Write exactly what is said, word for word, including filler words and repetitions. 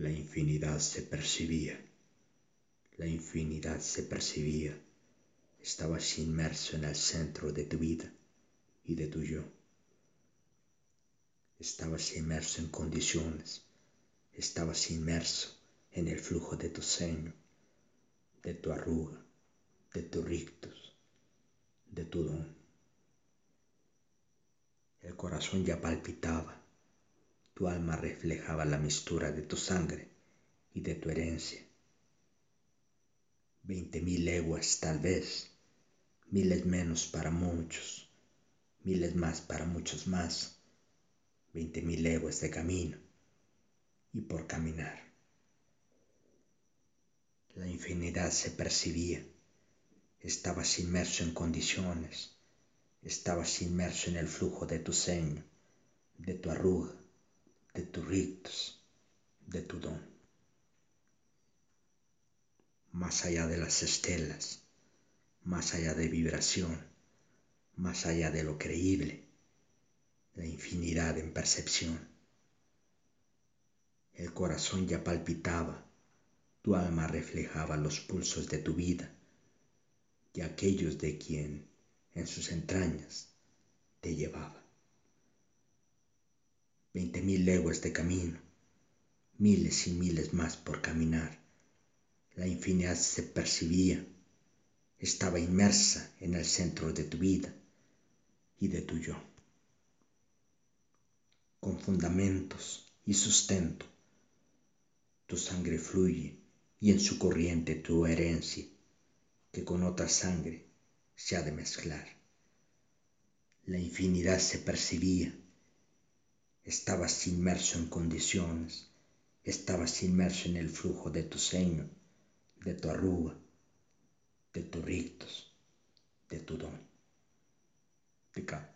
La infinidad se percibía, la infinidad se percibía. Estabas inmerso en el centro de tu vida y de tu yo. Estabas inmerso en condiciones, estabas inmerso en el flujo de tu ceño, de tu arruga, de tu rictus, de tu don. El corazón ya palpitaba, tu alma reflejaba la mistura de tu sangre y de tu herencia. Veinte mil leguas tal vez, miles menos para muchos, miles más para muchos más, veinte mil leguas de camino y por caminar. La infinidad se percibía, estabas inmerso en condiciones, estabas inmerso en el flujo de tu ceño, de tu arruga, de tu rictus, de tu don. Más allá de las estelas, más allá de vibración, más allá de lo creíble, la infinidad en percepción. El corazón ya palpitaba, tu alma reflejaba los pulsos de tu vida y aquellos de quien en sus entrañas te llevaba. Veinte mil leguas de camino, miles y miles más por caminar. La infinidad se percibía, estaba inmersa en el centro de tu vida y de tu yo. Con fundamentos y sustento, tu sangre fluye y en su corriente tu herencia, que con otra sangre se ha de mezclar. La infinidad se percibía, estabas inmerso en condiciones, estabas inmerso en el flujo de tu ceño, de tu arruga, de tu rictus, de tu don. Picado.